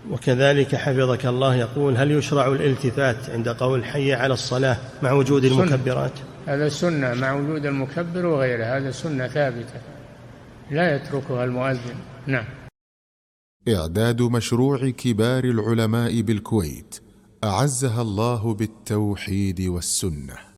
وكذلك حفظك الله يقول: هل يشرع الالتفات عند قول حي على الصلاة مع وجود المكبرات؟ هذا سنة مع وجود المكبر وغيره، هذا سنة ثابتة لا يتركها المؤذن. نعم. إعداد مشروع كبار العلماء بالكويت أعزها الله بالتوحيد والسنة.